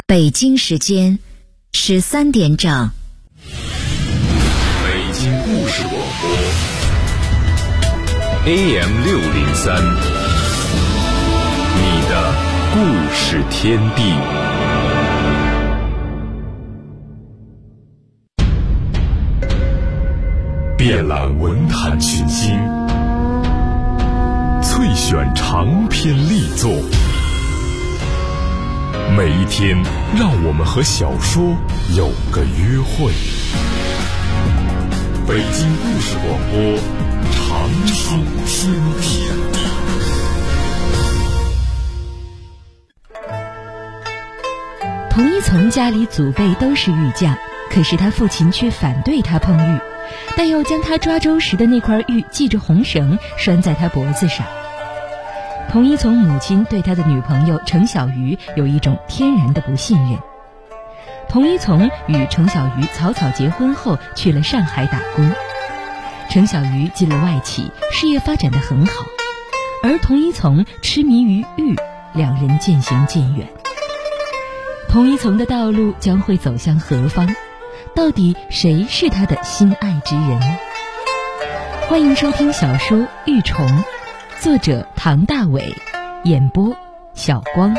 北京时间13点整。 北京故事广播 AM603，你的故事天地。遍览文坛群星，萃选长篇力作，每一天让我们和小说有个约会。北京故事广播，长春天地。 童一从家里祖辈都是玉匠，可是他父亲却反对他碰玉，但又将他抓周时的那块玉系着红绳拴在他脖子上。童一从母亲对他的女朋友程小鱼有一种天然的不信任。童一从与程小鱼草草结婚后去了上海打工，程小鱼进了外企，事业发展得很好，而童一从痴迷于玉，两人渐行渐远。童一从的道路将会走向何方？到底谁是他的心爱之人？欢迎收听小说《玉虫》，作者唐大伟，演播小光。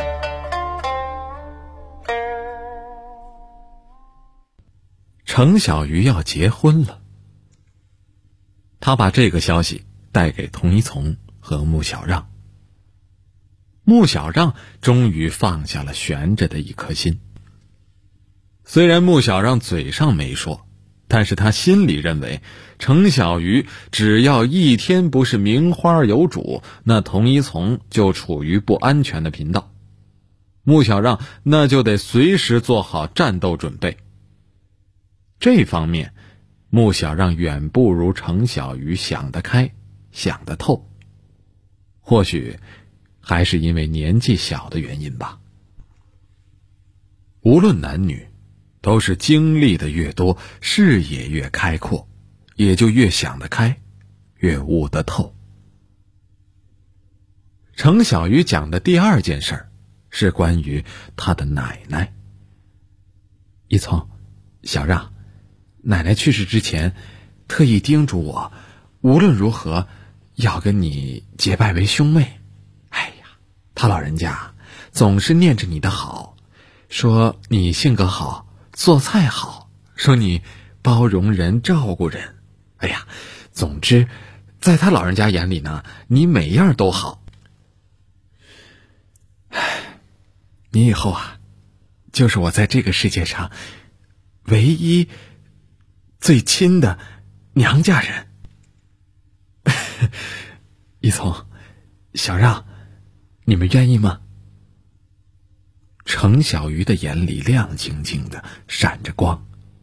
程小鱼要结婚了，他把这个消息带给童一从和穆小让。穆小让终于放下了悬着的一颗心。虽然穆小让嘴上没说，但是他心里认为程小鱼只要一天不是名花有主，那童一从就处于不安全的频道，穆小让那就得随时做好战斗准备。这方面穆小让远不如程小鱼想得开想得透，或许还是因为年纪小的原因吧。无论男女，都是经历的越多，视野越开阔，也就越想得开，越悟得透。程小鱼讲的第二件事是关于他的奶奶。一从，小让，奶奶去世之前特意叮嘱我，无论如何要跟你结拜为兄妹。哎呀，他老人家总是念着你的好，说你性格好，做菜好，说你包容人照顾人。哎呀，总之在他老人家眼里呢，你每样都好。你以后啊，就是我在这个世界上唯一最亲的娘家人。一从，小让，你们愿意吗？程小鱼的眼里亮晶晶的，闪着光。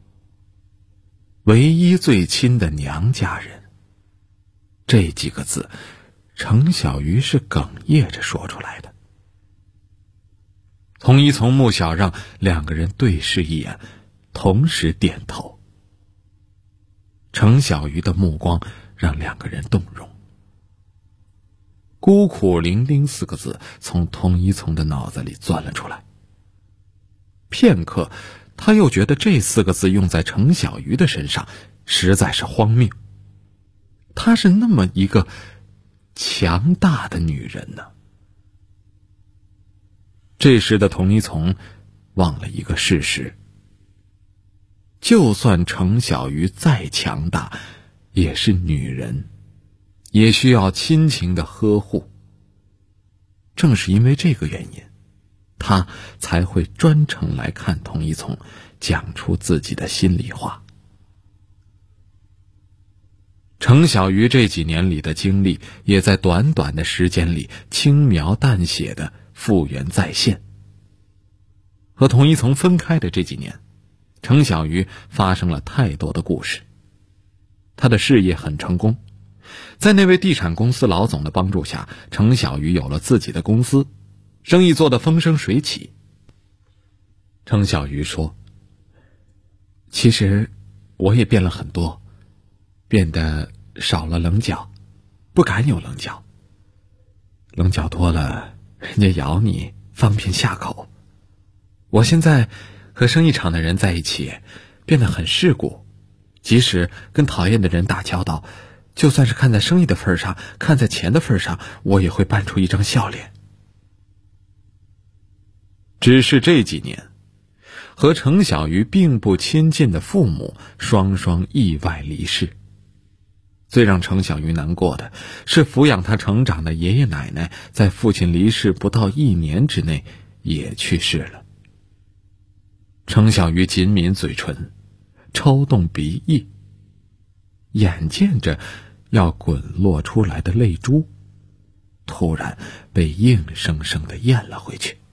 唯一最亲的娘家人，这几个字程小鱼是哽咽着说出来的。童一从、穆小让两个人对视一眼，同时点头。程小鱼的目光让两个人动容。孤苦伶仃四个字从童一从的脑子里钻了出来。片刻，他又觉得这四个字用在程小鱼的身上实在是荒谬。她是那么一个强大的女人呢。这时的童一从忘了一个事实，就算程小鱼再强大，也是女人，也需要亲情的呵护。正是因为这个原因，他才会专程来看童一从，讲出自己的心里话。程小鱼这几年里的经历，也在短短的时间里轻描淡写的复原再现。和童一从分开的这几年，程小鱼发生了太多的故事。他的事业很成功，在那位地产公司老总的帮助下，程小鱼有了自己的公司，生意做得风生水起。程小鱼说，其实我也变了很多，变得少了棱角，不敢有棱角。棱角多了，人家咬你方便下口。 我现在和生意场的人在一起，变得很世故，即使跟讨厌的人打交道，就算是看在生意的份上，看在钱的份上，我也会扮出一张笑脸。只是这几年，和程小鱼并不亲近的父母双双意外离世。最让程小鱼难过的是，抚养他成长的爷爷奶奶在父亲离世不到1年之内也去世了。程小鱼紧抿嘴唇，抽动鼻翼，眼见着要滚落出来的泪珠，突然被硬生生地咽了回去。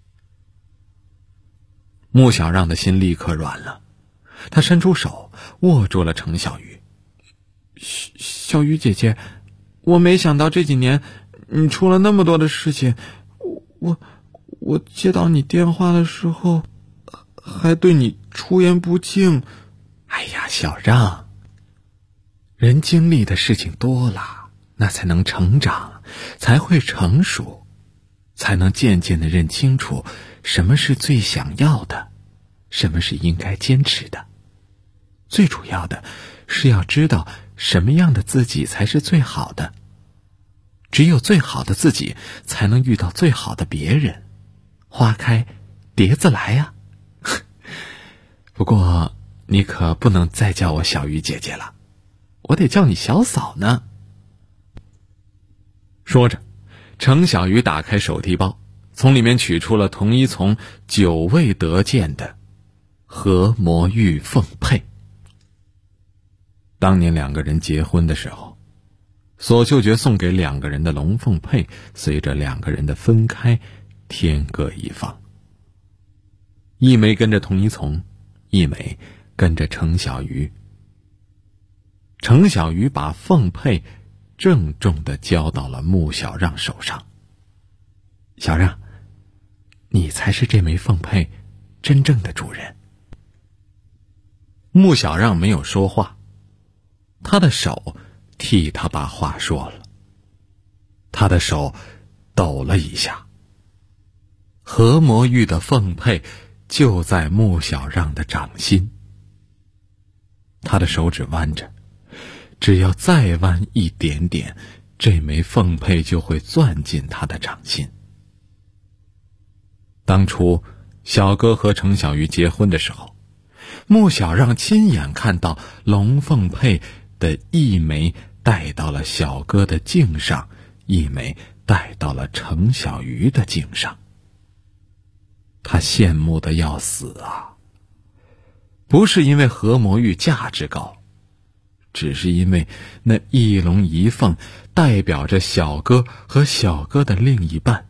穆小让的心立刻软了，他伸出手握住了程小鱼。小鱼姐姐，我没想到这几年你出了那么多的事情，我接到你电话的时候还对你出言不敬。哎呀，小让，人经历的事情多了，那才能成长，才会成熟，才能渐渐地认清楚什么是最想要的，什么是应该坚持的。最主要的是要知道什么样的自己才是最好的。只有最好的自己，才能遇到最好的别人。花开蝶自来呀。不过你可不能再叫我小鱼姐姐了，我得叫你小嫂呢。说着，程小鱼打开手提包，从里面取出了童一从久未得见的和魔玉凤佩。当年2个人结婚的时候，索秀觉送给2个人的龙凤佩，随着2个人的分开，天各一方。一枚跟着童一从，一枚跟着程小鱼。程小鱼把凤佩郑重地交到了穆小让手上。小让，你才是这枚凤佩真正的主人。穆小让没有说话，他的手替他把话说了。他的手抖了一下，和魔玉的凤佩就在穆小让的掌心。他的手指弯着，只要再弯一点点，这枚凤佩就会攥进他的掌心。当初小哥和程小鱼结婚的时候，穆小让亲眼看到龙凤佩的一枚戴到了小哥的颈上，一枚戴到了程小鱼的颈上。他羡慕得要死啊！不是因为和魔玉价值高，只是因为那一龙一凤代表着小哥和小哥的另一半。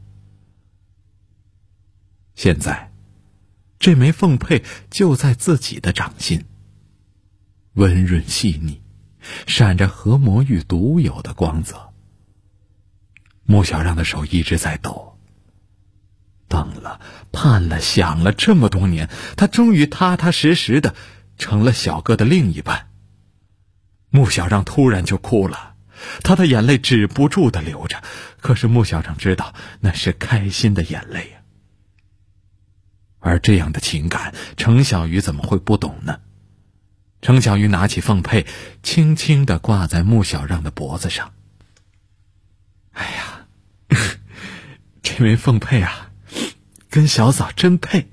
现在这枚凤佩就在自己的掌心，温润细腻，闪着和魔玉独有的光泽。穆小让的手一直在抖，等了盼了想了这么多年，他终于踏踏实实的成了小哥的另一半。穆小让突然就哭了，他的眼泪止不住的流着，可是穆小让知道那是开心的眼泪啊。而这样的情感，程小鱼怎么会不懂呢？程小鱼拿起凤佩，轻轻地挂在穆小让的脖子上。哎呀，这枚凤佩啊，跟小嫂真配。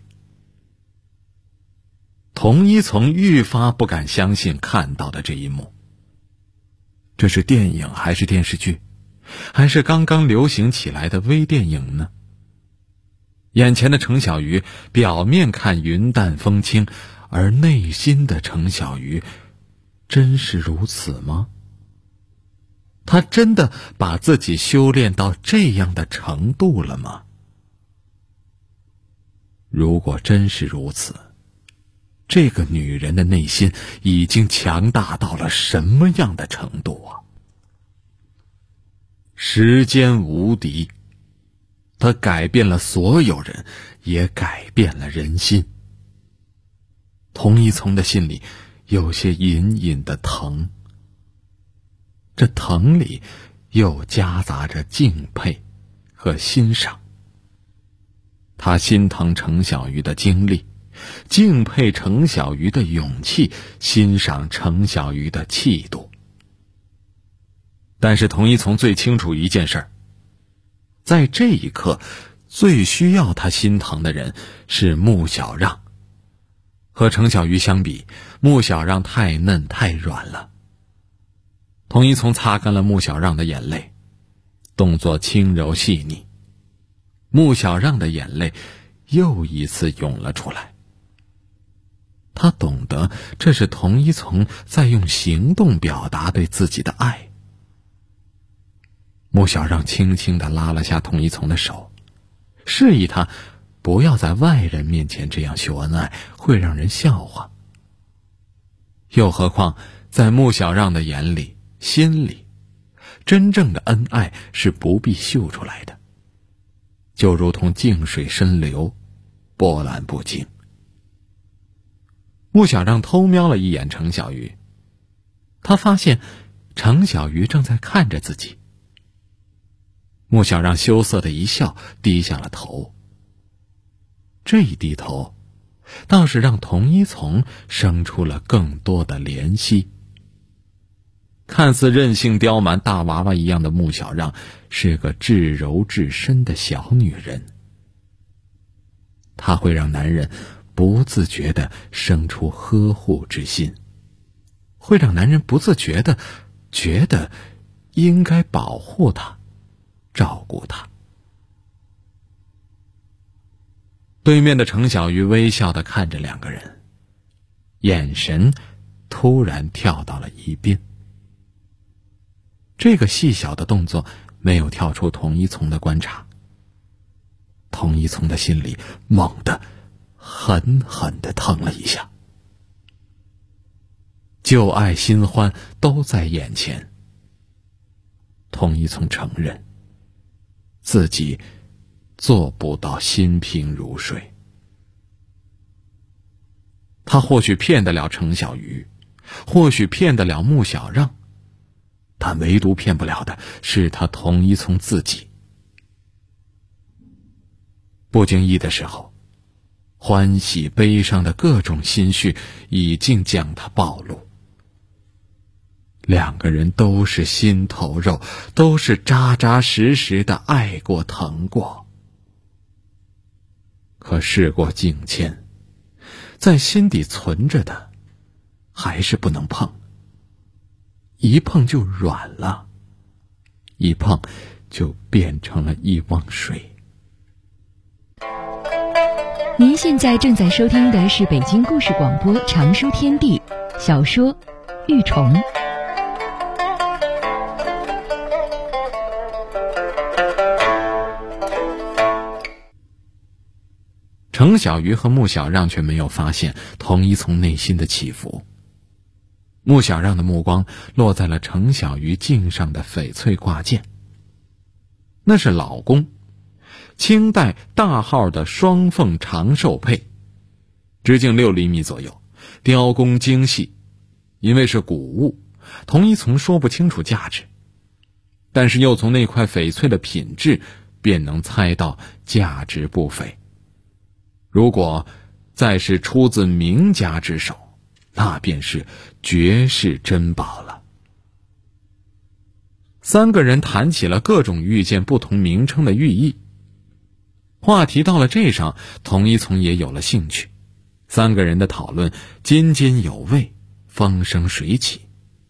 童一从愈发不敢相信看到的这一幕。这是电影还是电视剧，还是刚刚流行起来的微电影呢？眼前的程小鱼表面看云淡风轻，而内心的程小鱼真是如此吗？他真的把自己修炼到这样的程度了吗？如果真是如此，这个女人的内心已经强大到了什么样的程度啊？时间无敌，它改变了所有人，也改变了人心。童一从的心里有些隐隐的疼，这疼里又夹杂着敬佩和欣赏。 他心疼程小鱼的经历，敬佩程小鱼的勇气，欣赏程小鱼的气度。但是童一从最清楚一件事，在这一刻最需要他心疼的人是穆小让。和程小鱼相比，穆小让太嫩太软了。童一从擦干了穆小让的眼泪，动作轻柔细腻。穆小让的眼泪又一次涌了出来。他懂得这是童一从在用行动表达对自己的爱。穆小让轻轻地拉了下童一从的手，示意他不要在外人面前这样秀恩爱，会让人笑话。又何况在穆小让的眼里心里，真正的恩爱是不必秀出来的，就如同静水深流，波澜不惊。穆小让偷瞄了一眼程小鱼，他发现程小鱼正在看着自己。穆小让羞涩的一笑，低下了头。这一低头倒是让童一从生出了更多的怜惜。看似任性刁蛮大娃娃一样的穆小让是个至柔至深的小女人，她会让男人不自觉地生出呵护之心，会让男人不自觉地觉得应该保护她，照顾她。对面的程小鱼微笑地看着两个人，眼神突然跳到了一边。这个细小的动作没有跳出童一从的观察，童一从的心里猛地狠狠地疼了一下。旧爱新欢都在眼前，童一从承认自己做不到心平如水。他或许骗得了程小鱼，或许骗得了穆小让，但唯独骗不了的是他童一从自己。不经意的时候，欢喜悲伤的各种心绪已经将他暴露。两个人都是心头肉，都是扎扎实实的爱过疼过。可事过境迁，在心底存着的还是不能碰，一碰就软了，一碰就变成了一汪水。 您现在正在收听的是北京故事广播长书天地小说《玉虫》。 程小鱼和穆小让却没有发现童一从内心的起伏。穆小让的目光落在了程小鱼颈上的翡翠挂件，那是老宫清代大号的双凤长寿佩，直径6厘米左右，雕工精细。因为是古物，童一从说不清楚价值，但是又从那块翡翠的品质便能猜到价值不菲。如果再是出自名家之手，那便是绝世珍宝了。三个人谈起了各种玉件不同名称的寓意。话题到了这上，童一从也有了兴趣。三个人的讨论津津有味，风生水起。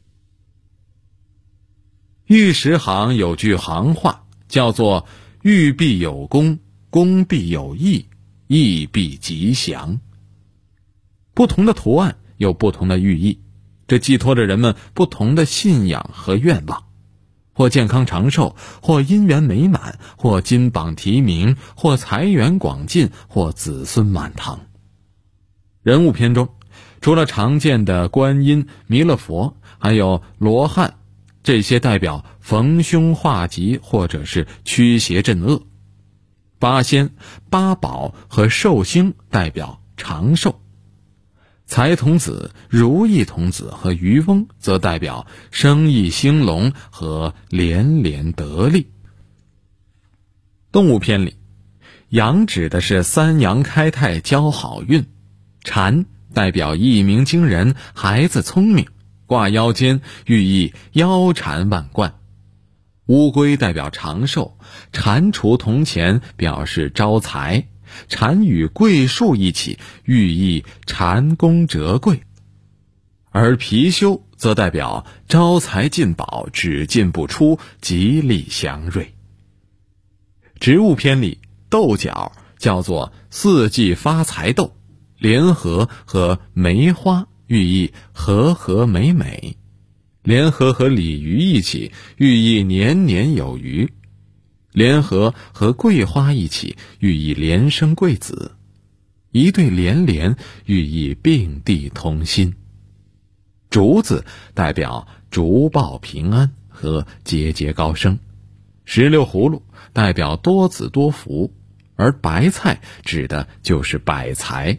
玉石行有句行话，叫做玉必有功，功必有义，义必吉祥。不同的图案有不同的寓意，这寄托着人们不同的信仰和愿望，或健康长寿，或姻缘美满，或金榜题名，或财源广进，或子孙满堂。人物篇中，除了常见的观音、弥勒佛，还有罗汉，这些代表逢凶化吉或者是驱邪镇恶。八仙、八宝和寿星代表长寿。财童子、如意童子和渔翁则代表生意兴隆和连连得利。动物篇里， 阳指的是三阳开泰交好运，蝉代表一鸣惊人，孩子聪明，挂腰间寓意腰缠万贯。乌龟代表长寿，蟾蜍铜钱表示招财，蟾与桂树一起寓意蟾宫折桂。而貔貅则代表招财进宝，只进不出，吉利祥瑞。植物篇里豆角叫做四季发财豆，莲荷和梅花寓意和和美美，莲荷和鲤鱼一起寓意年年有余，莲荷和桂花一起寓意连生贵子，一对连连寓意并蒂同心。竹子代表竹报平安和节节高升，石榴葫芦代表多子多福，而白菜指的就是百财。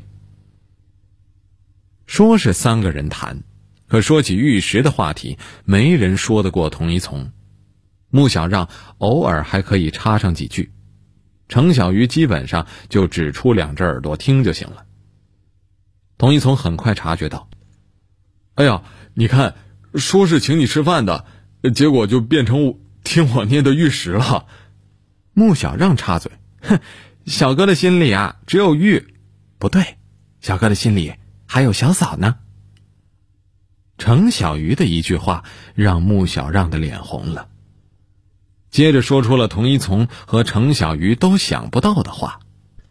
说是三个人谈，可说起玉石的话题，没人说得过童一从。穆小让偶尔还可以插上几句，程小鱼基本上就只出两只耳朵听就行了。童一从很快察觉到，哎呀，你看，说是请你吃饭的，结果就变成听我念的玉石了。穆小让插嘴，哼，小哥的心里啊，只有玉。不对，小哥的心里还有小嫂呢。程小鱼的一句话让穆小让的脸红了，接着说出了童一从和程小鱼都想不到的话。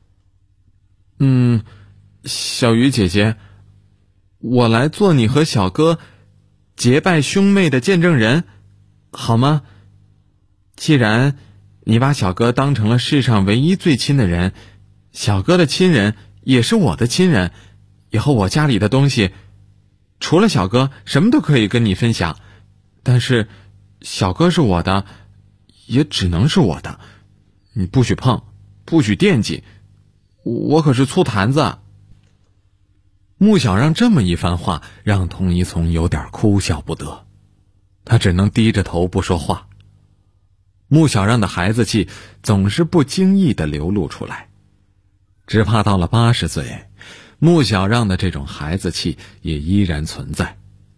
小鱼姐姐，我来做你和小哥结拜兄妹的见证人，好吗？既然你把小哥当成了世上唯一最亲的人，小哥的亲人也是我的亲人，以后我家里的东西除了小哥什么都可以跟你分享，但是小哥是我的，也只能是我的，你不许碰，不许惦记，我可是醋坛子。穆小让这么一番话让童一从有点哭笑不得，他只能低着头不说话。穆小让的孩子气总是不经意地流露出来，只怕到了80岁，穆小让的这种孩子气也依然存在。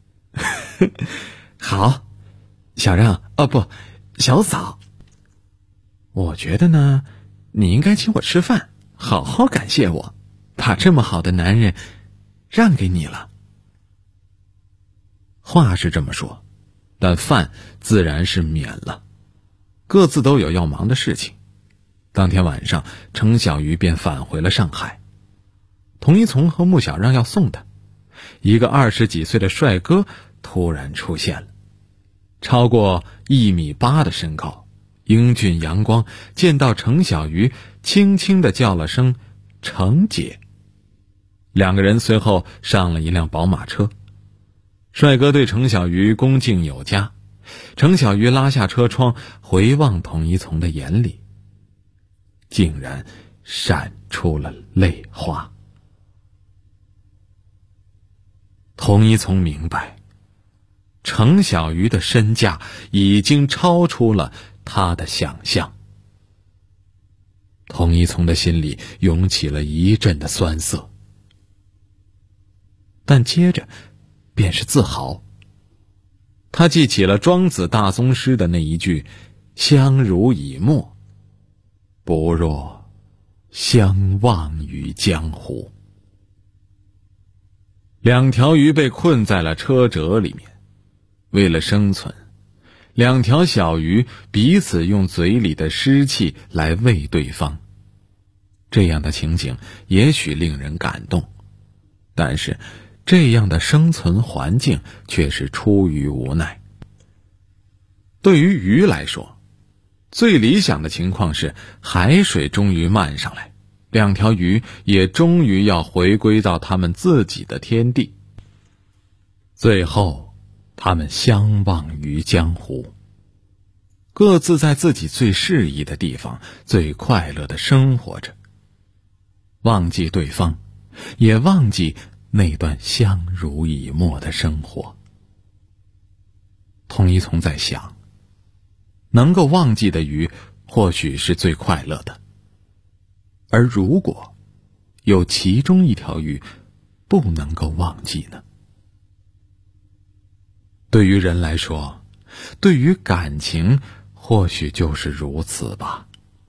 好，小让，不，小嫂，我觉得呢，你应该请我吃饭，好好感谢我，把这么好的男人让给你了。话是这么说，但饭自然是免了，各自都有要忙的事情。当天晚上，程小鱼便返回了上海。童一从和穆小让要送他，一个20几岁的帅哥突然出现了，超过1.8米的身高，英俊阳光，见到程小鱼轻轻地叫了声程姐。两个人随后上了一辆宝马车，帅哥对程小鱼恭敬有加，程小鱼拉下车窗回望童一从的眼里，竟然闪出了泪花。童一从明白，程小鱼的身价已经超出了他的想象。童一从的心里涌起了一阵的酸涩，但接着便是自豪。他记起了庄子大宗师的那一句相濡以沫，不若相忘于江湖。两条鱼被困在了车辙里面，为了生存，两条小鱼彼此用嘴里的湿气来喂对方。这样的情景也许令人感动，但是这样的生存环境却是出于无奈。对于鱼来说，最理想的情况是海水终于漫上来，两条鱼也终于要回归到他们自己的天地，最后他们相忘于江湖，各自在自己最适宜的地方最快乐地生活着，忘记对方，也忘记那段相濡以沫的生活。童一从在想，能够忘记的鱼或许是最快乐的， 而如果有其中一条鱼不能够忘记呢？对于人来说，对于感情或许就是如此吧。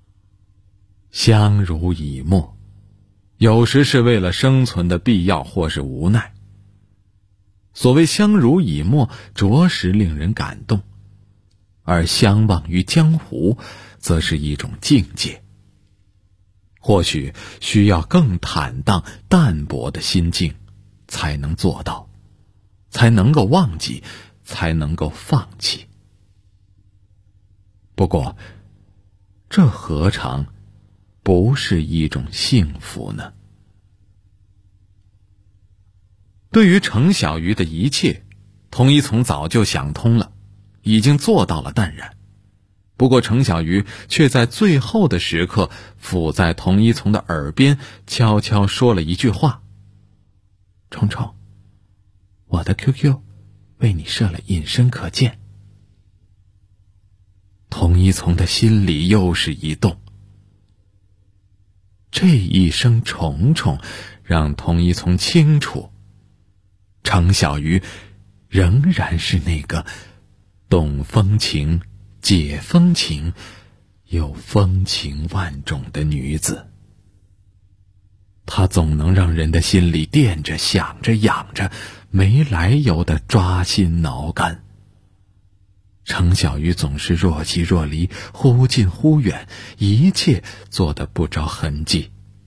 相濡以沫，有时是为了生存的必要或是无奈。所谓相濡以沫，着实令人感动，而相忘于江湖，则是一种境界。或许需要更坦荡淡泊的心境才能做到，才能够忘记，才能够放弃。不过这何尝不是一种幸福呢？对于程小鱼的一切，童一从早就想通了，已经做到了淡然。不过程小鱼却在最后的时刻附在童一从的耳边悄悄说了一句话：虫虫，我的 QQ 为你设了隐身可见。童一从的心里又是一动，这一声虫虫让童一从清楚，程小鱼仍然是那个懂风情、解风情又风情万种的女子。她总能让人的心里惦着、想着、养着，没来由的抓心挠肝。程小鱼总是若即若离，忽近忽远，一切做得不着痕迹。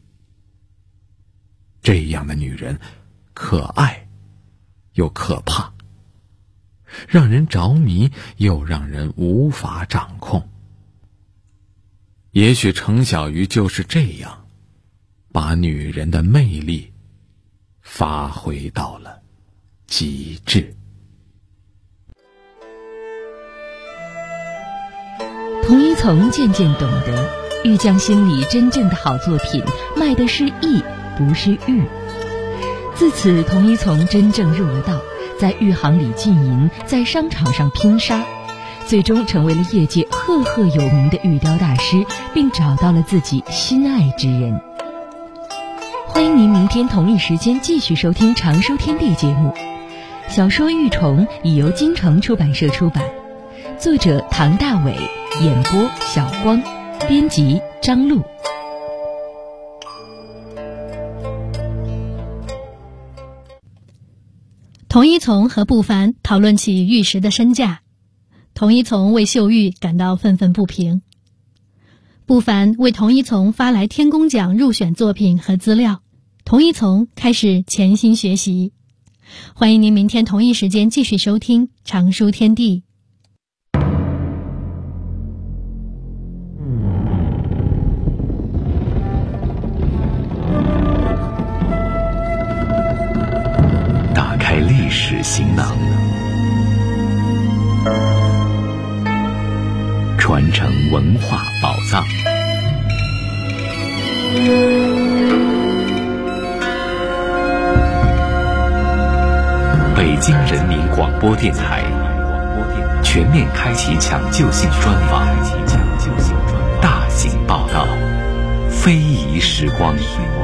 这样的女人，可爱又可怕，让人着迷又让人无法掌控。也许程小鱼就是这样，把女人的魅力发挥到了极致。 童一从渐渐懂得，玉匠心里真正的好作品卖的是艺，不是玉。自此，童一从真正入了道，在玉行里浸淫，在商场上拼杀，最终成为了业界赫赫有名的玉雕大师，并找到了自己心爱之人。欢迎您明天同一时间继续收听《常书天地》节目。小说《玉虫》已由京城出版社出版，作者唐大伟，演播小光，编辑张璐。 童一从和不凡讨论起玉石的身价，童一从为秀玉感到愤愤不平。不凡为童一从发来天工奖入选作品和资料，童一从开始潜心学习。欢迎您明天同一时间继续收听《常书天地》。 打开历史行囊，传承文化宝藏。北京人民广播电台全面开启抢救性专访，大型报道，非遗时光。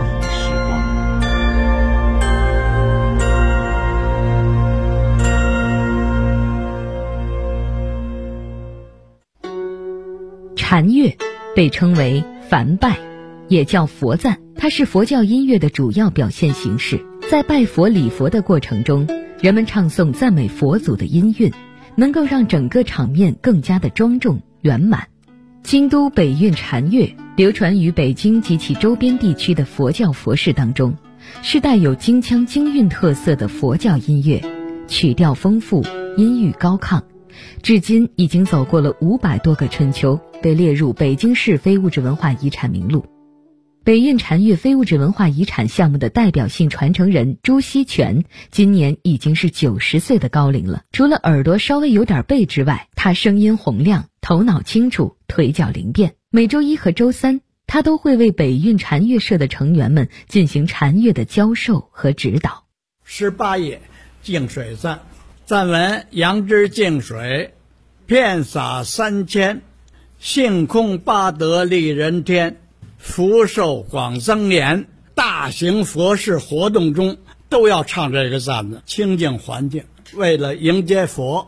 禅乐被称为梵拜，也叫佛赞，它是佛教音乐的主要表现形式。在拜佛礼佛的过程中，人们唱诵赞美佛祖的音韵，能够让整个场面更加的庄重圆满。京都北韵禅乐流传于北京及其周边地区的佛教佛事当中，是带有京腔京韵特色的佛教音乐，曲调丰富，音域高亢，至今已经走过了500多个春秋，被列入北京市非物质文化遗产名录。北韵禅乐非物质文化遗产项目的代表性传承人朱锡全今年已经是90岁的高龄了。除了耳朵稍微有点背之外，他声音洪亮，头脑清楚，腿脚灵便。每周一和周三，他都会为北韵禅乐社的成员们进行禅乐的教授和指导。 18页净水赞，赞文：杨之净水，遍洒3000，性空八德利人天。 福寿广增延，大型佛事活动中都要唱这个赞子，清净环境，为了迎接佛。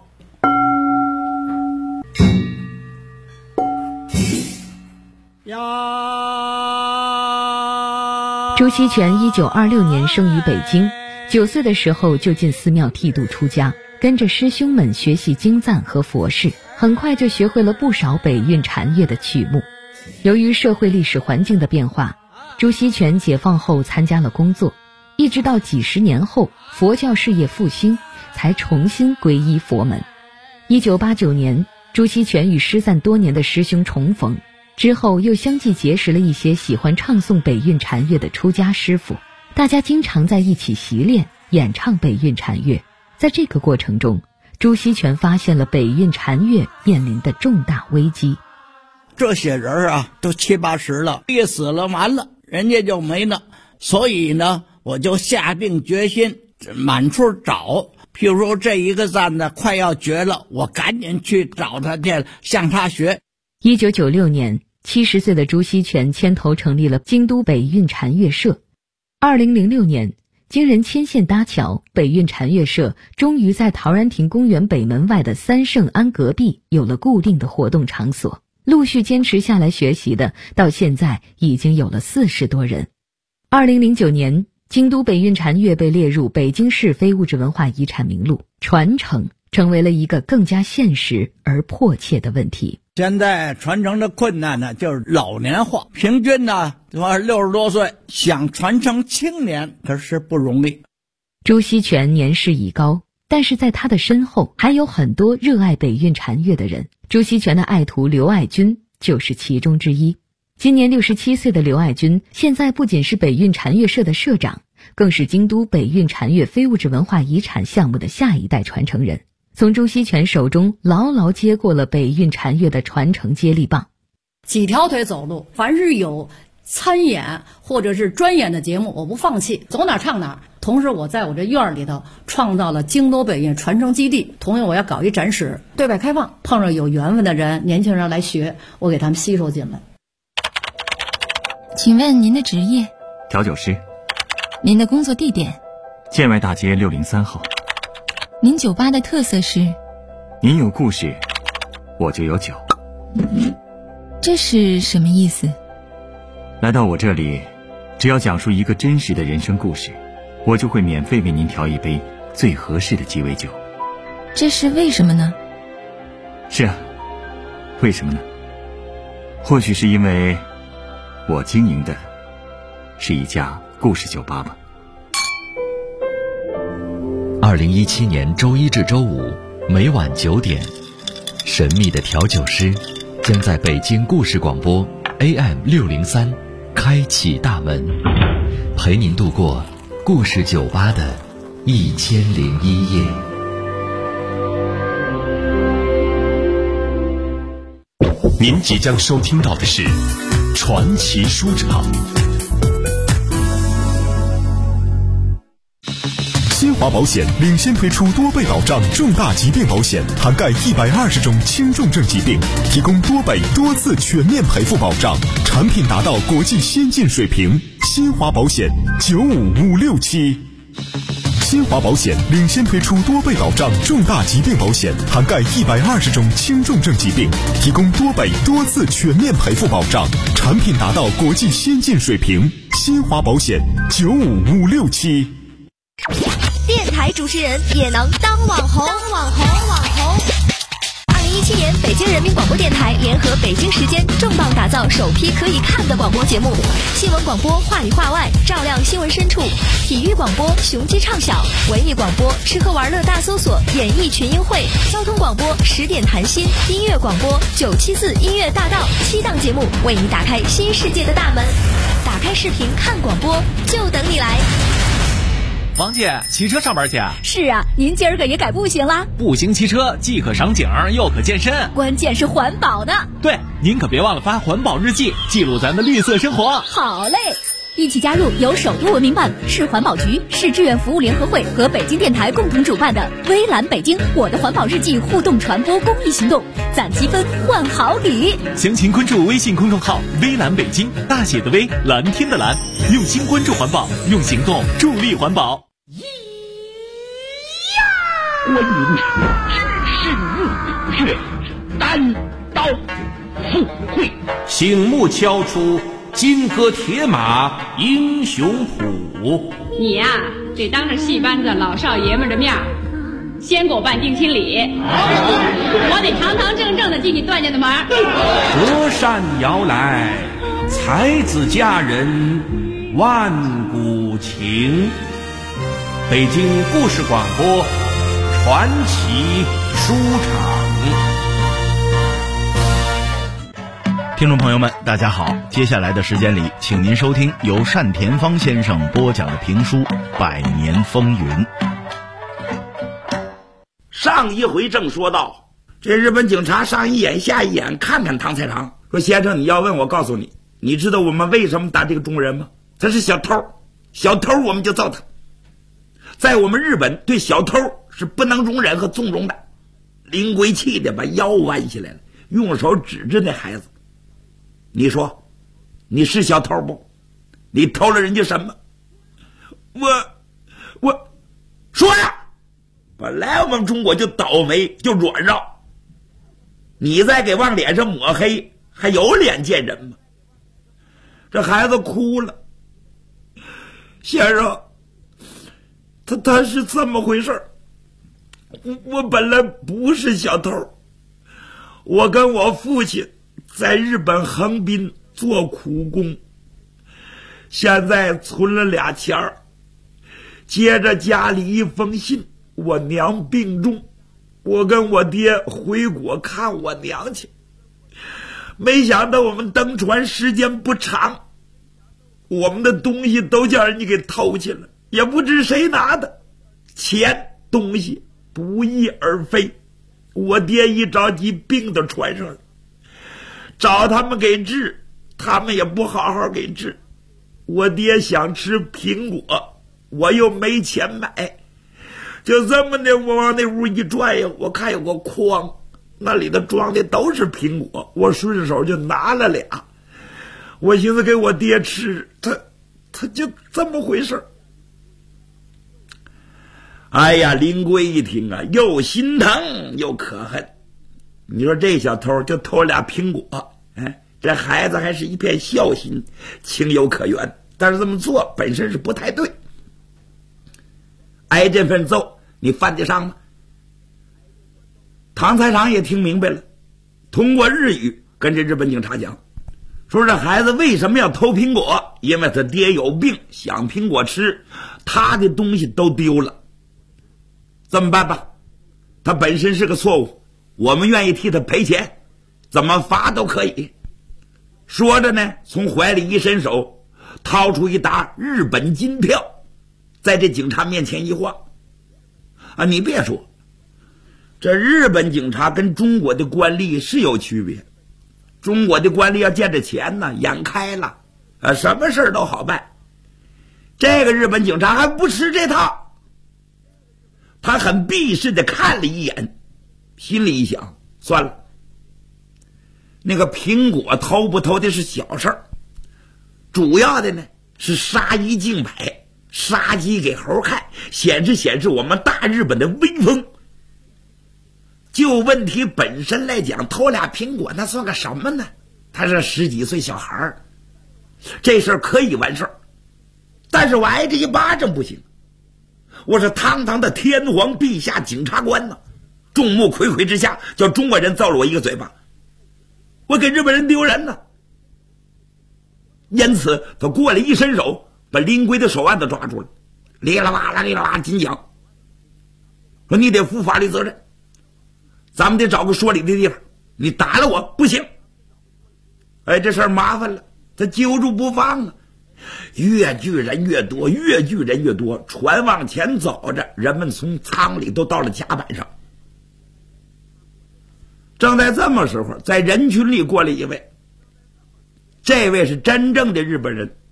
朱锡全1926年生于北京，9岁的时候就进寺庙剃度出家，跟着师兄们学习经赞和佛事，很快就学会了不少北韵禅乐的曲目。由于社会历史环境的变化，朱锡全解放后参加了工作，一直到几十年后佛教事业复兴，才重新皈依佛门。1989年，朱锡全与失散多年的师兄重逢，之后又相继结识了一些喜欢唱诵北韵禅乐的出家师傅，大家经常在一起习练演唱北韵禅乐。在这个过程中，朱锡全发现了北韵禅乐面临的重大危机。 这些人啊，都70、80了，一死了完了，人家就没了。所以呢，我就下定决心满处找。譬如说这一个赞呢快要绝了，我赶紧去找他去，向他学。 1996年，70岁的朱锡全牵头成立了京都北韵禅乐社。2006年，经人牵线搭桥，北韵禅乐社终于在陶然亭公园北门外的三圣庵隔壁有了固定的活动场所。陆续坚持下来学习的，到现在已经有了40多人。2009年，京都北韵禅乐被列入北京市非物质文化遗产名录，传承成为了一个更加现实而迫切的问题。 现在传承的困难呢，就是老年化，平均呢60多岁，想传承青年可是不容易。 朱锡全年事已高，但是在他的身后还有很多热爱北韵禅乐的人。朱锡全的爱徒刘爱军就是其中之一。今年67岁的刘爱军，现在不仅是北韵禅乐社的社长，更是京都北韵禅乐非物质文化遗产项目的下一代传承人，从朱锡全手中牢牢接过了北韵禅乐的传承接力棒。 几条腿走路，凡是有参演或者是专演的节目，我不放弃，走哪唱哪。同时我在我这院里头创造了京都北韵传承基地，同时我要搞一展示，对外开放，碰上有缘分的人，年轻人来学，我给他们吸收进来。 请问您的职业？ 调酒师。 您的工作地点？ 建外大街603号。 您酒吧的特色是？ 您有故事，我就有酒。 这是什么意思？ 来到我这里，只要讲述一个真实的人生故事，我就会免费为您调一杯最合适的鸡尾酒。 这是为什么呢？ 是啊，为什么呢？或许是因为我经营的是一家故事酒吧吧。 2017年周一至周五每晚9点，神秘的调酒师将在北京故事广播 AM603开启大门，陪您度过故事酒吧的1001夜。 您即将收听到的是传奇书场。新华保险领先推出多倍保障重大疾病保险，涵盖120种轻重症疾病，提供多倍多次全面赔付保障，产品达到国际先进水平。新华保险95567。新华保险领先推出多倍保障重大疾病保险，涵盖120种轻重症疾病，提供多倍多次全面赔付保障，产品达到国际先进水平。新华保险95567。 电台主持人也能当网红。2017年，北京人民广播电台联合北京时间重磅打造首批可以看的广播节目：新闻广播话里话外，照亮新闻深处；体育广播雄鸡唱晓；文艺广播吃喝玩乐大搜索，演艺群英会；交通广播10点谈心；音乐广播974音乐大道，7档节目为你打开新世界的大门。打开视频看广播，就等你来。 王姐，骑车上班去啊？ 是啊，您今儿个也改步行啦？ 步行骑车既可赏景又可健身， 关键是环保呢。 对，您可别忘了发环保日记，记录咱的绿色生活。 好嘞。 一起加入由首都文明办、市环保局、市志愿服务联合会和北京电台共同主办的微蓝北京我的环保日记互动传播公益行动，攒积分换好礼。 详情关注微信公众号微蓝北京，大写的微，蓝天的蓝，用心关注环保，用行动助力环保。 观音知识入血，单刀赴会， 醒目敲出金戈铁马英雄谱。 你呀，得当着戏班子老少爷们的面先给我办定亲礼，我得堂堂正正的进你段家的门。 隔山遥来，才子佳人万古情。北京故事广播传奇书场。 听众朋友们大家好，接下来的时间里，请您收听由单田芳先生播讲的评书《百年风云》。 上一回正说到，这日本警察上一眼下一眼看看唐才常，说先生，你要问我告诉你，你知道我们为什么打这个中国人吗？他是小偷，小偷我们就揍他。在我们日本对小偷是不能容忍和纵容的。林龟气的把腰弯下来了，用手指着那孩子，你说你是小偷不？你偷了人家什么？我说呀，本来我们中国就倒霉就软弱，你再给往脸上抹黑，还有脸见人吗？这孩子哭了，先生，他是这么回事，我本来不是小偷，我跟我父亲在日本横滨做苦工，现在存了俩钱儿，接着家里一封信，我娘病重，我跟我爹回国看我娘去。没想到我们登船时间不长，我们的东西都叫人家给偷去了，也不知谁拿的，钱东西不翼而飞。我爹一着急病到船上了，找他们给治，他们也不好好给治。我爹想吃苹果，我又没钱买，就这么的，我往那屋一转悠，我看有个筐，那里头装的都是苹果，我顺手就拿了俩，我寻思给我爹吃，他就这么回事。哎呀，林龟一听啊，又心疼又可恨。你说这小偷就偷俩苹果，这孩子还是一片孝心，情有可原，但是这么做本身是不太对。挨这份揍你犯得上吗？唐才常也听明白了，通过日语跟这日本警察讲，说这孩子为什么要偷苹果，因为他爹有病想苹果吃，他的东西都丢了。这么办吧，他本身是个错误，我们愿意替他赔钱，怎么罚都可以。说着呢，从怀里一伸手，掏出一沓日本金票，在这警察面前一晃。啊，你别说，这日本警察跟中国的官吏是有区别。中国的官吏要见着钱呢，眼开了，什么事都好办。这个日本警察还不吃这套。他很鄙视的看了一眼，心里一想，算了，那个苹果偷不偷的是小事儿，主要的呢是杀一儆百，杀鸡给猴看，显示我们大日本的威风。就问题本身来讲，偷俩苹果那算个什么呢？他是10几岁小孩儿，这事儿可以完事儿，但是我挨这一巴掌不行。我是堂堂的天皇陛下检察官呢，众目睽睽之下叫中国人揍了我一个嘴巴，我给日本人丢人呢。因此他过来一伸手，把林龟的手腕子抓住了，哩啦啦啦哩啦啦紧讲，说你得负法律责任，咱们得找个说理的地方，你打了我不行。哎，这事儿麻烦了，他揪住不放啊。越聚人越多，越聚人越多，船往前走着，人们从舱里都到了甲板上。正在这么时候，在人群里过来一位，这位是真正的日本人，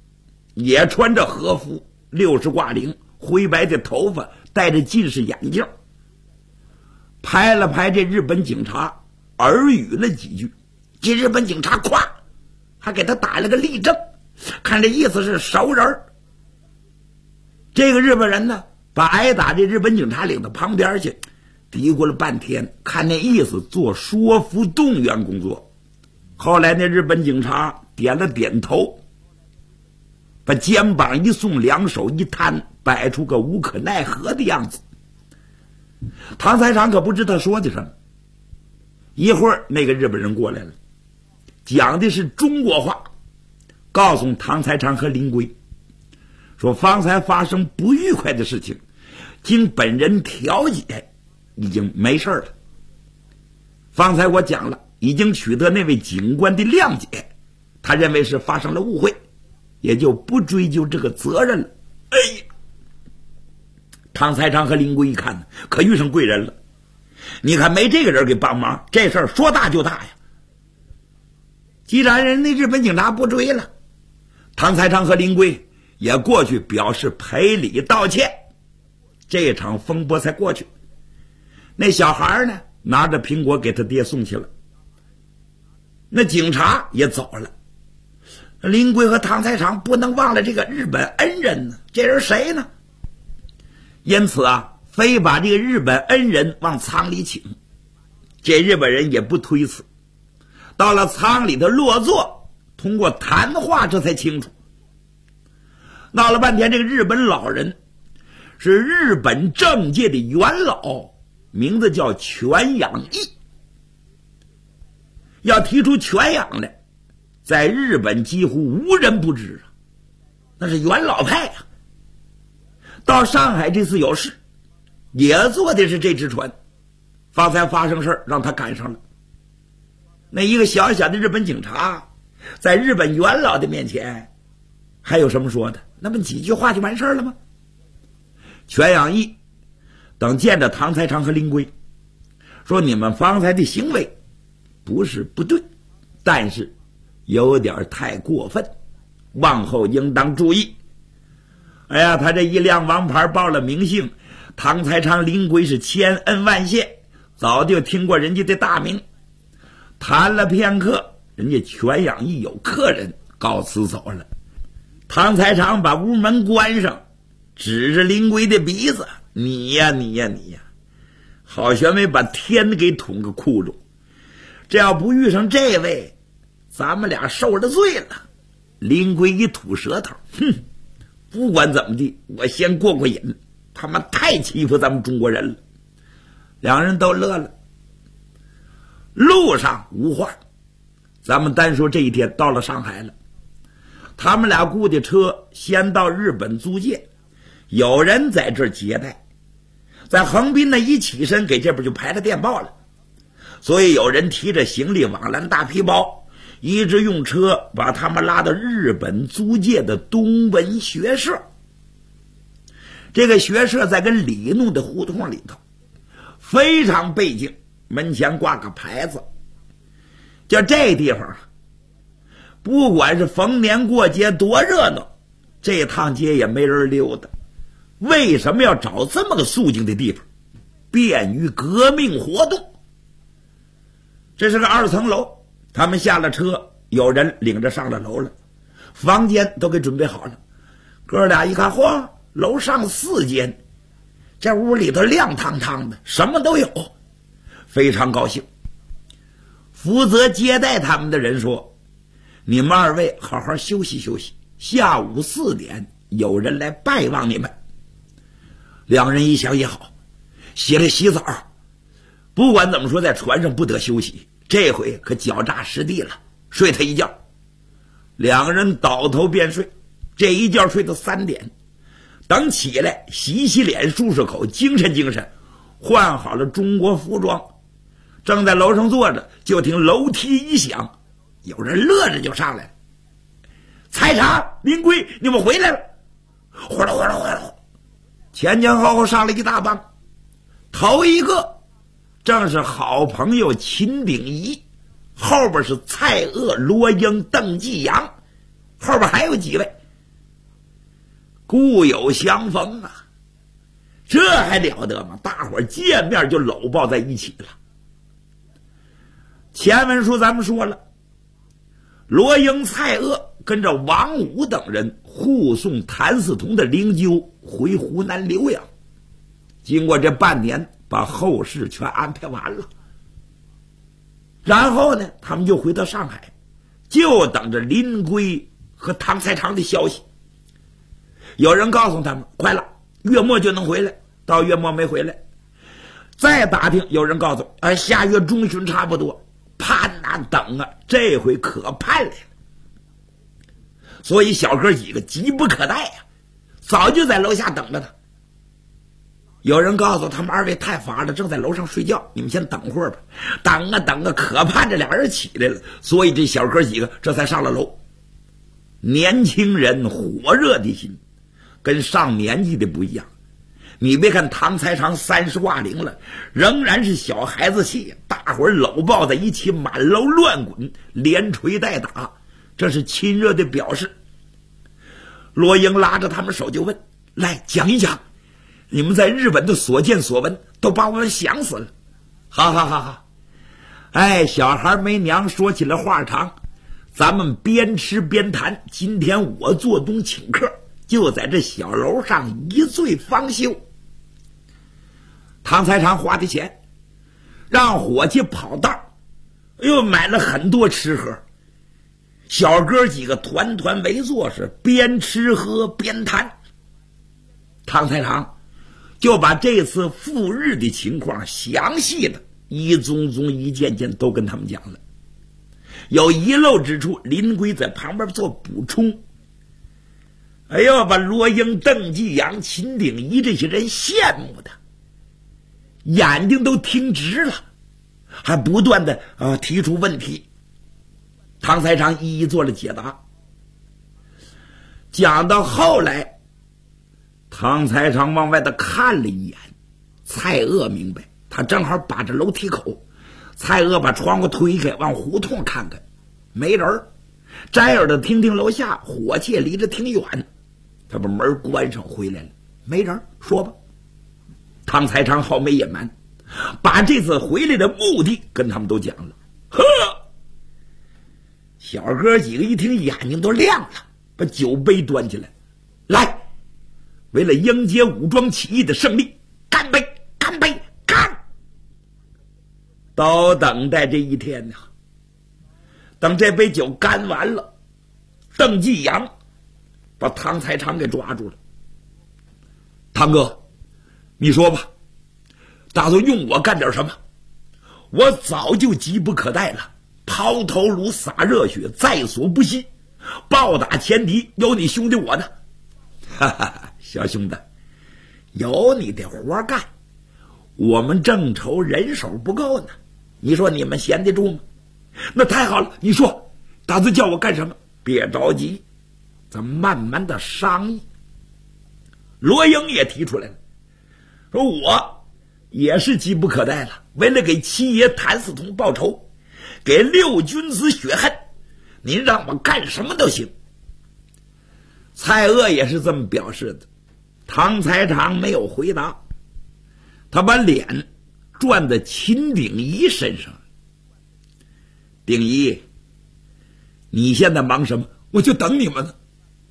也穿着和服，60挂领，灰白的头发，戴着近视眼镜，拍了拍这日本警察，耳语了几句。这日本警察咵还给他打了个立正，看这意思是熟人。这个日本人呢，把挨打这日本警察领到旁边去，嘀咕了半天，看那意思做说服动员工作。后来那日本警察点了点头，把肩膀一耸，两手一摊，摆出个无可奈何的样子。唐才常可不知他说的什么。一会儿那个日本人过来了，讲的是中国话，告诉唐才常和林圭说方才发生不愉快的事情，经本人调解，已经没事了。方才我讲了，已经取得那位警官的谅解，他认为是发生了误会，也就不追究这个责任了。哎呀，唐才常和林圭一看，可遇上贵人了。你看没这个人给帮忙，这事儿说大就大呀。既然人那日本警察不追了，唐才常和林圭也过去表示赔礼道歉，这场风波才过去。那小孩呢，拿着苹果给他爹送去了，那警察也走了。林圭和唐才常不能忘了这个日本恩人呢，这人谁呢？因此啊，非把这个日本恩人往舱里请。这日本人也不推辞，到了舱里的落座，通过谈话这才清楚。闹了半天，这个日本老人是日本政界的元老，名字叫全养义。要提出全养来，在日本几乎无人不知啊，那是元老派啊。到上海这次有事，也坐的是这只船，方才发生事让他赶上了。那一个小小的日本警察，在日本元老的面前，还有什么说的？那么几句话就完事了吗？全养义等见着唐才常和林圭，说你们方才的行为不是不对，但是有点太过分，往后应当注意。哎呀，他这一亮王牌报了名姓，唐才常、林圭是千恩万谢，早就听过人家的大名。谈了片刻，人家全养义有客人，告辞走了。唐才常把屋门关上，指着林圭的鼻子：“你呀，你呀，你呀，好悬没把天给捅个窟窿！这要不遇上这位，咱们俩受了罪了。”林圭一吐舌头：“哼，不管怎么地，我先过过瘾。他妈太欺负咱们中国人了。”两人都乐了。路上无话，咱们单说这一天到了上海了。他们俩雇的车先到日本租界，有人在这儿接待，在横滨呢一起身给这边就排了电报了，所以有人提着行李往蓝大皮包，一直用车把他们拉到日本租界的东文学社。这个学社在跟里弄的胡同里头，非常背景，门前挂个牌子，叫这地方不管是逢年过节多热闹，这趟街也没人溜达。为什么要找这么个肃静的地方？便于革命活动。这是个2层楼，他们下了车，有人领着上了楼了，房间都给准备好了。哥俩一看，嚯，楼上4间，这屋里头亮堂堂的，什么都有，非常高兴。负责接待他们的人说：“你们2位好好休息休息，下午4点有人来拜望你们。”两人一想也好，起来洗澡。不管怎么说，在船上不得休息，这回可脚踏实地了，睡他一觉。两人倒头便睡，这一觉睡到3点。等起来洗洗脸漱漱口，精神精神，换好了中国服装，正在楼上坐着，就听楼梯一响，有人乐着就上来了：“才常、林圭，你们回来了！”哗啦哗啦哗啦，前前后后上了一大帮。头一个正是好朋友秦秉仪，后边是蔡锷、罗英、邓继阳，后边还有几位。 故友相逢啊，这还了得吗？大伙儿见面就搂抱在一起了。前文书咱们说了，罗英、蔡锷跟着王武等人护送谭嗣同的灵柩回湖南浏阳，经过这半年，把后事全安排完了。然后呢，他们就回到上海，就等着林圭和唐才常的消息。有人告诉他们，快了，月末就能回来，到月末没回来。再打听，有人告诉下月中旬差不多。盼啊等啊，这回可盼来了。所以小哥几个急不可待呀，早就在楼下等着他。有人告诉他们二位太乏了，正在楼上睡觉，你们先等会儿吧。等啊等啊，可盼着俩人起来了，所以这小哥几个这才上了楼。年轻人火热的心跟上年纪的不一样。你别看唐才常30挂零了，仍然是小孩子气，大伙儿搂抱在一起，满楼乱滚，连捶带打，这是亲热的表示。罗英拉着他们手就问：“来讲一讲，你们在日本的所见所闻，都把我们想死了。”哈哈哈哈！哎，小孩没娘，说起来话长，咱们边吃边谈。今天我做东请客，就在这小楼上一醉方休。唐才常花的钱，让伙计跑道，又买了很多吃喝。小哥几个团团围坐，是边吃喝边谈。唐才常就把这次赴日的情况详细的一宗宗一件件都跟他们讲了。有遗漏之处，林圭在旁边做补充。哎呦，把罗英、邓继阳、秦鼎仪这些人羡慕的眼睛都听直了，还不断的提出问题。唐才常一一做了解答。讲到后来，唐才常往外头看了一眼，蔡锷明白，他正好把着楼梯口，蔡锷把窗户推开，往胡同看看，没人。摘耳朵听听楼下，火气离着挺远，他把门关上回来了，没人。说吧。唐才常毫没隐瞒，把这次回来的目的跟他们都讲了。呵，小哥几个一听，眼睛都亮了，把酒杯端起来，来，为了迎接武装起义的胜利，干杯！干杯！干！都等待这一天呢。等这杯酒干完了，邓继阳把唐才常给抓住了。唐哥，你说吧，打算用我干点什么？我早就急不可待了，抛头颅洒热血，在所不惜，暴打前敌，有你兄弟我呢。哈哈，小兄弟，有你的活干，我们正愁人手不够呢，你说你们闲得住吗？那太好了，你说打算叫我干什么？别着急，咱慢慢的商议。罗英也提出来了，说我也是急不可待了，为了给七爷谭嗣同报仇，给六君子雪恨，您让我干什么都行。蔡锷也是这么表示的。唐才常没有回答，他把脸转到秦鼎仪身上。鼎仪，你现在忙什么？我就等你们呢。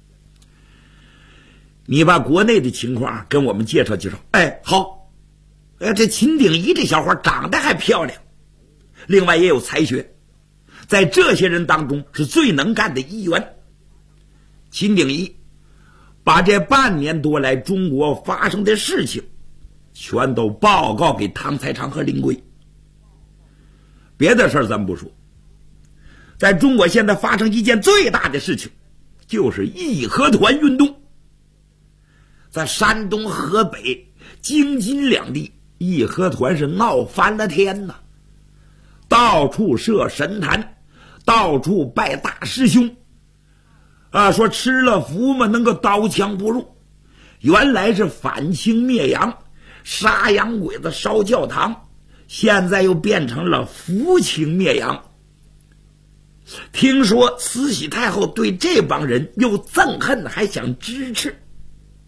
你把国内的情况跟我们介绍介绍。哎，好。这秦鼎仪这小伙长得还漂亮，另外也有才学，在这些人当中是最能干的一员。秦鼎仪把这半年多来中国发生的事情全都报告给唐才常和林圭。别的事儿咱不说，在中国现在发生一件最大的事情，就是义和团运动。在山东、河北、京津两地，义和团是闹翻了天呐，到处设神坛，到处拜大师兄，说吃了福嘛，能够刀枪不入。原来是反清灭洋，杀洋鬼子，烧教堂，现在又变成了扶清灭洋。听说慈禧太后对这帮人又憎恨还想支持，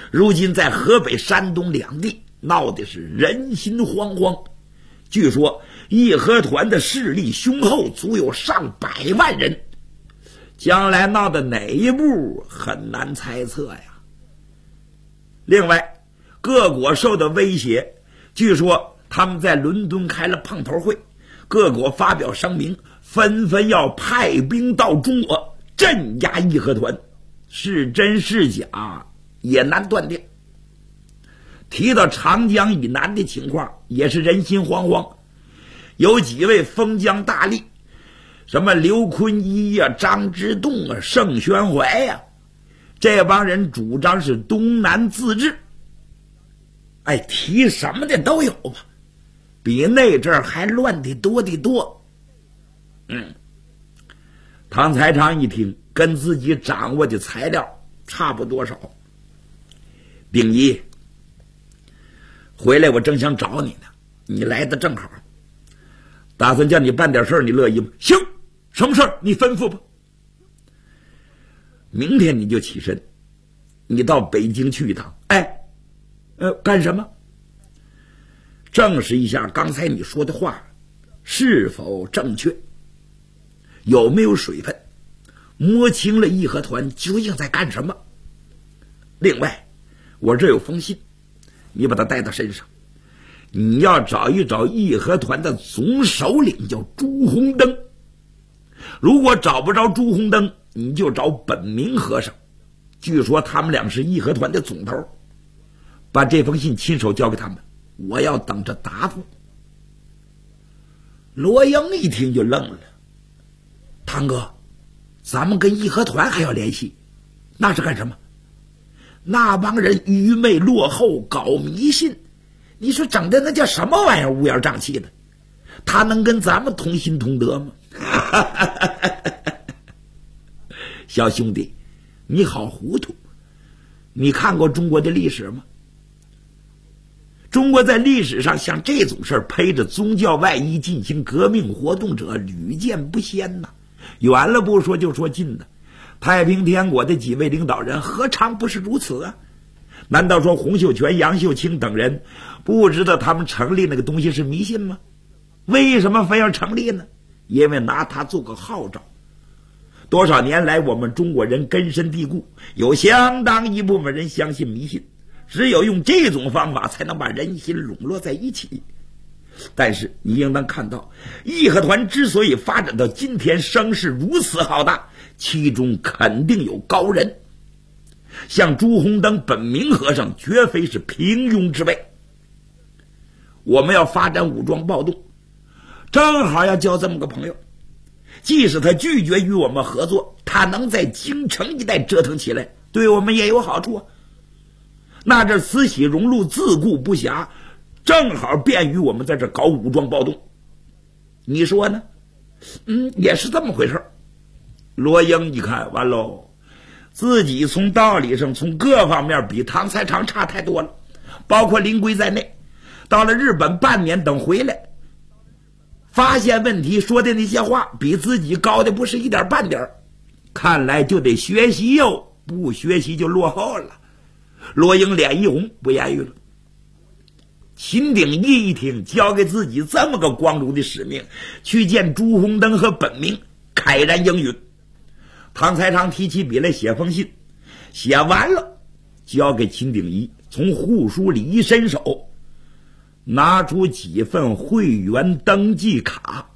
如今在河北、山东两地闹的是人心惶惶。据说义和团的势力雄厚，足有上百万人，将来闹到哪一步很难猜测呀。另外，各国受到威胁，据说他们在伦敦开了碰头会，各国发表声明，纷纷要派兵到中国镇压义和团，是真是假也难断定。提到长江以南的情况，也是人心惶惶。有几位封疆大吏，什么刘坤一呀、张之洞啊、盛宣怀呀，这帮人主张是东南自治。提什么的都有吧，比那阵儿还乱得多得多。唐才常一听，跟自己掌握的材料差不多少。秉仪，回来我正想找你呢，你来的正好，打算叫你办点事儿，你乐意吗？行，什么事儿你吩咐吧。明天你就起身，你到北京去一趟。干什么？证实一下刚才你说的话是否正确，有没有水分，摸清了义和团究竟在干什么。另外，我这有封信，你把它带到身上，你要找一找义和团的总首领，叫朱红灯。如果找不着朱红灯，你就找本明和尚，据说他们俩是义和团的总头。把这封信亲手交给他们，我要等着答复。罗英一听就愣了，堂哥，咱们跟义和团还要联系，那是干什么？那帮人愚昧落后，搞迷信，你说整的那叫什么玩意儿，乌烟瘴气的，他能跟咱们同心同德吗？小兄弟，你好糊涂，你看过中国的历史吗？中国在历史上像这种事儿披着宗教外衣进行革命活动者屡见不鲜呐。远了不说，就说近的，太平天国的几位领导人何尝不是如此啊？难道说洪秀全、杨秀清等人不知道他们成立那个东西是迷信吗？为什么非要成立呢？因为拿它做个号召。多少年来，我们中国人根深蒂固，有相当一部分人相信迷信，只有用这种方法才能把人心笼络在一起。但是你应当看到，义和团之所以发展到今天，声势如此浩大，其中肯定有高人。像朱红灯、本明和尚绝非是平庸之辈。我们要发展武装暴动，正好要交这么个朋友。即使他拒绝与我们合作，他能在京城一带折腾起来，对我们也有好处啊。那这慈禧荣禄自顾不暇，正好便于我们在这搞武装暴动，你说呢？也是这么回事。罗英一看完喽，自己从道理上从各方面比唐才常差太多了，包括临归在内。到了日本半年，等回来发现问题，说的那些话比自己高的不是一点半点，看来就得学习哟，不学习就落后了。罗英脸一红，不言语了。秦鼎一一听，交给自己这么个光荣的使命，去见朱红灯和本明，慨然应允。唐才常提起笔来写封信，写完了交给秦鼎一，从护书里一伸手，拿出几份会员登记卡。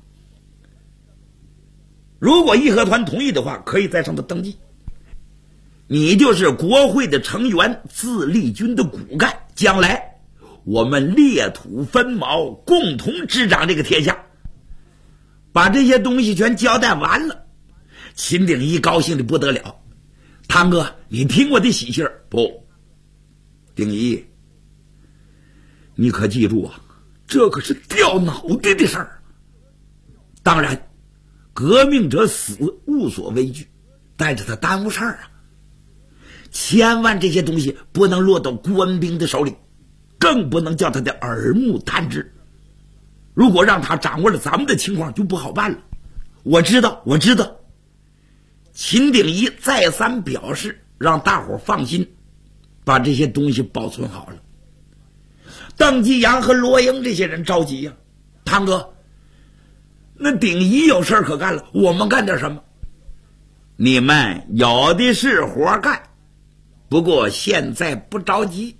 如果义和团同意的话，可以在上头登记，你就是国会的成员，自立军的骨干，将来我们裂土分毛，共同执掌这个天下。把这些东西全交代完了，秦鼎一高兴的不得了。堂哥，你听我的喜信儿。不，鼎一，你可记住啊，这可是掉脑袋的事儿。当然，革命者死无所畏惧，但是他耽误事儿啊。千万这些东西不能落到官兵的手里，更不能叫他的耳目探知。如果让他掌握了咱们的情况，就不好办了。我知道。秦鼎一再三表示让大伙放心， 把这些东西保存好了。邓继阳和罗英这些人着急呀，堂哥，那鼎一有事可干了，我们干点什么？你们有的是活干，不过现在不着急。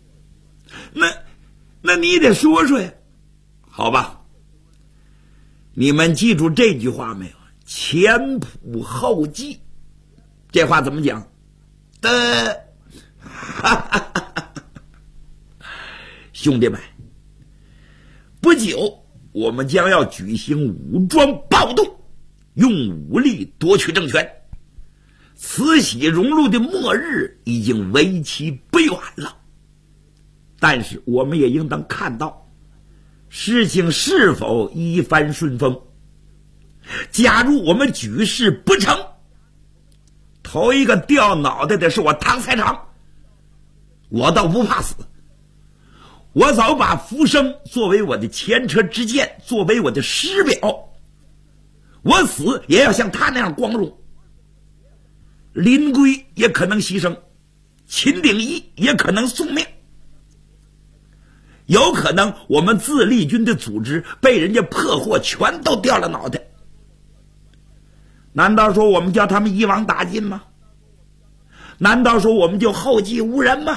那你得说说呀。好吧，你们记住这句话没有？前仆后继。这话怎么讲？兄弟们，不久我们将要举行武装暴动，用武力夺取政权。慈禧荣禄的末日已经为期不远了，但是我们也应当看到事情是否一帆顺风。假如我们举事不成，头一个掉脑袋的是我唐才常。我倒不怕死，我早把福生作为我的前车之鉴，作为我的师表，我死也要像他那样光荣。林圭也可能牺牲，秦鼎一也可能送命，有可能我们自立军的组织被人家破获，全都掉了脑袋。难道说我们叫他们一网打尽吗？难道说我们就后继无人吗？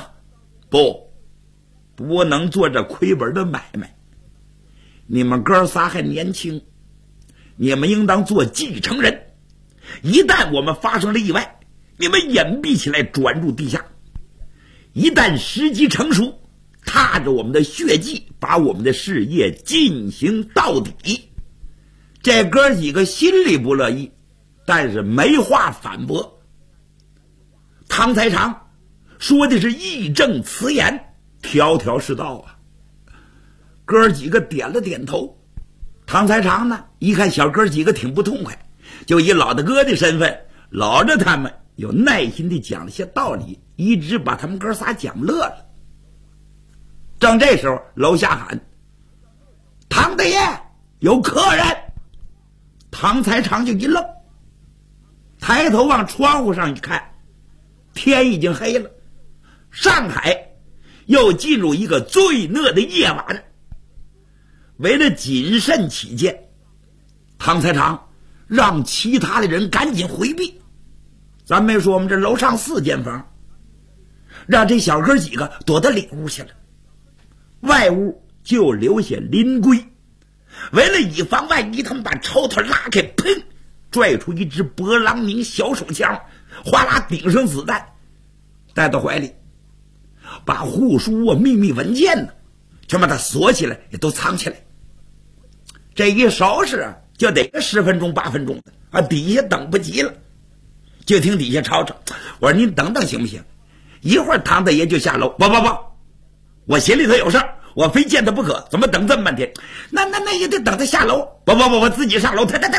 不能做这亏本的买卖。你们哥仨还年轻，你们应当做继承人。一旦我们发生了意外，你们隐蔽起来，转入地下。一旦时机成熟，踏着我们的血迹，把我们的事业进行到底。这哥几个心里不乐意，但是没话反驳。唐才常说的是义正辞严，条条是道啊。哥几个点了点头。唐才常呢，一看小哥几个挺不痛快，就以老大哥的身份搂着他们，有耐心地讲了些道理，一直把他们哥仨讲乐了。正这时候，楼下喊：“唐大爷，有客人！”唐才常就一愣，抬头往窗户上一看，天已经黑了。上海又进入一个最热的夜晚。为了谨慎起见，唐才常让其他的人赶紧回避。咱没说我们这楼上4间房，让这小哥几个躲到里屋去了。外屋就留下林圭，为了以防万一，他们把抽头拉开，砰，拽出一支勃朗宁小手枪，哗啦顶上子弹，带到怀里，把户书啊、秘密文件呢，全把它锁起来，也都藏起来。这一收拾啊，就得10分钟8分钟的啊，底下等不及了，就听底下吵吵。我说您等等行不行？一会儿唐大爷就下楼。不，我心里头有事儿，我非见他不可，怎么等这么半天？那也得等他下楼。不，我自己上楼。等，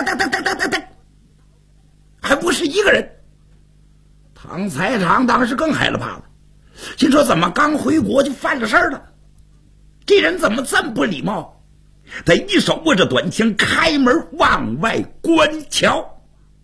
还不是一个人。唐才常当时更害了怕了，心说怎么刚回国就犯了事儿了？这人怎么这么不礼貌？他一手握着短枪，开门往外观瞧。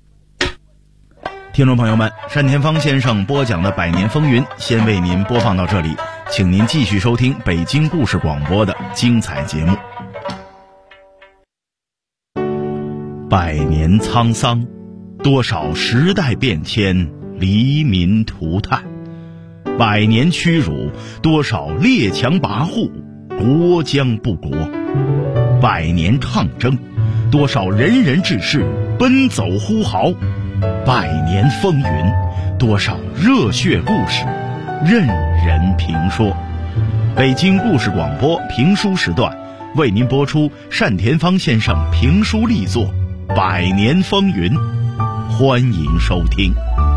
听众朋友们，单田芳先生播讲的《百年风云》先为您播放到这里，请您继续收听北京故事广播的精彩节目。100年沧桑，多少时代变迁，黎民涂炭；100年屈辱，多少列强跋扈，国将不国；100年抗争，多少仁人志士奔走呼号；100年风云，多少热血故事任人评说。北京故事广播评书时段为您播出单田芳先生评书力作《100年风云》，欢迎收听。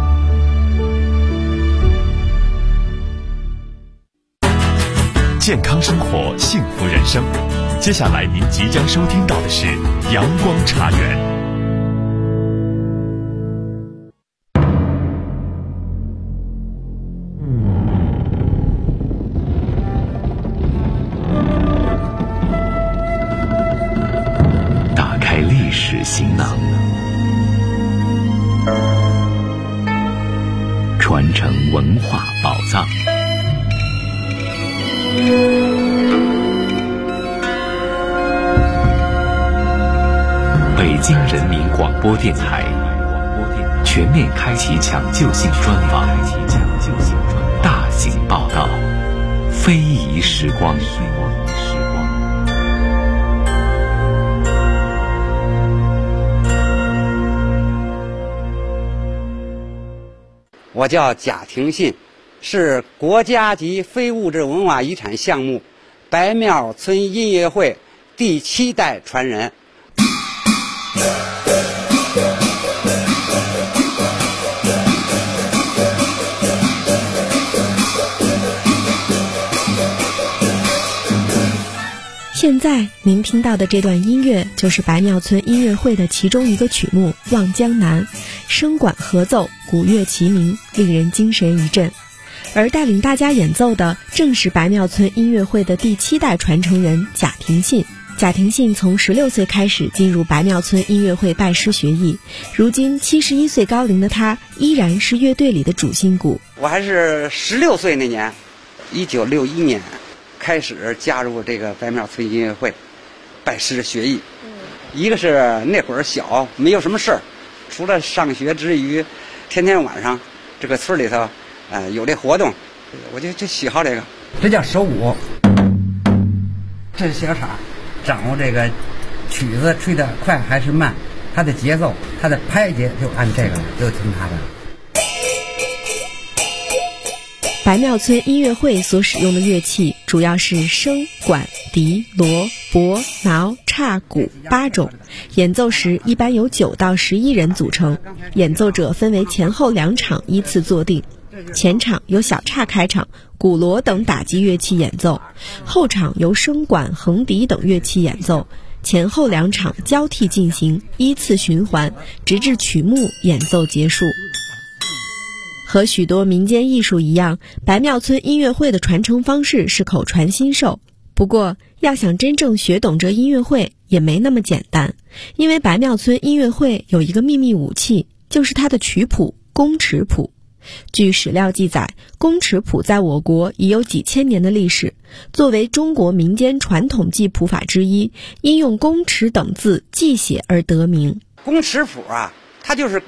健康生活，幸福人生。接下来您即将收听到的是阳光茶园。 打开历史行囊，传承文化宝藏， 北京人民广播电台全面开启抢救性专访，大型报道，非遗时光。 我叫贾廷信，是国家级非物质文化遗产项目白庙村音乐会第7代传人。 现在您听到的这段音乐就是白庙村音乐会的其中一个曲目《望江南》，声管合奏，鼓乐齐鸣，令人精神一振。而带领大家演奏的正是白庙村音乐会的第7代传承人贾廷信。贾廷信从16岁开始进入白庙村音乐会拜师学艺，如今71岁高龄的他依然是乐队里的主心骨。 我还是16岁那年，1961年开始加入这个白庙村音乐会拜师学艺。一个是那会儿小，没有什么事儿，除了上学之余，天天晚上这个村里头有这活动，我就喜好这个。这叫手鼓，这是小叉，掌握这个曲子吹得快还是慢，它的节奏，它的拍节就按这个，就听它的。 白庙村音乐会所使用的乐器主要是笙、管、笛、锣、钹、挠、叉、鼓8种，演奏时一般由9到11人组成，演奏者分为前后2场依次坐定。前场由小叉开场，鼓锣等打击乐器演奏，后场由笙管、横笛等乐器演奏，前后2场交替进行，依次循环，直至曲目演奏结束。和许多民间艺术一样，白庙村音乐会的传承方式是口传心授。不过，要想真正学懂这音乐会也没那么简单，因为白庙村音乐会有一个秘密武器，就是它的曲谱宫尺谱。据史料记载，宫尺谱在我国已有几千年的历史，作为中国民间传统记谱法之一，因用宫尺等字记写而得名。 宫尺谱啊，它就是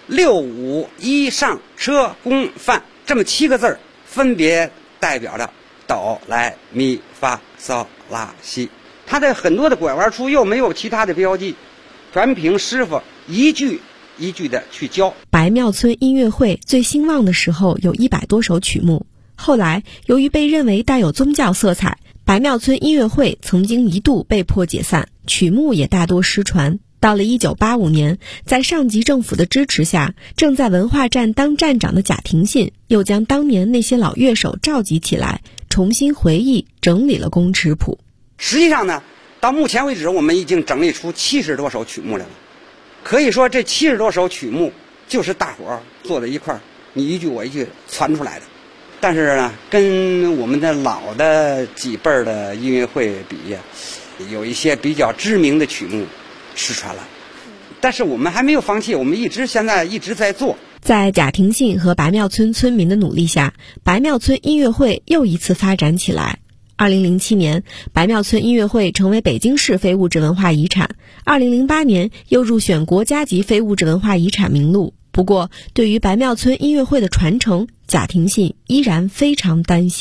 6、5、1上车宫范这么7个字，分别代表着哆来咪发嗦拉西。它的很多的拐弯处又没有其他的标记，全凭师傅一句一句的去教。 白庙村音乐会最兴旺的时候有100多首曲目，后来由于被认为带有宗教色彩，白庙村音乐会曾经一度被迫解散，曲目也大多失传。到了1985年，在上级政府的支持下，正在文化站当站长的贾廷信又将当年那些老乐手召集起来，重新回忆整理了宫尺谱。 实际上呢，到目前为止我们已经整理出70多首曲目来了。可以说这70多首曲目就是大伙儿坐在一块儿，你一句我一句传出来的。但是呢，跟我们的老的几辈儿的音乐会比，有一些比较知名的曲目失传了，但是我们还没有放弃，我们现在一直在做。 在贾廷信和白庙村村民的努力下，白庙村音乐会又一次发展起来。2007年，白庙村音乐会成为北京市非物质文化遗产。2008年又入选国家级非物质文化遗产名录。不过，对于白庙村音乐会的传承，贾廷信依然非常担心。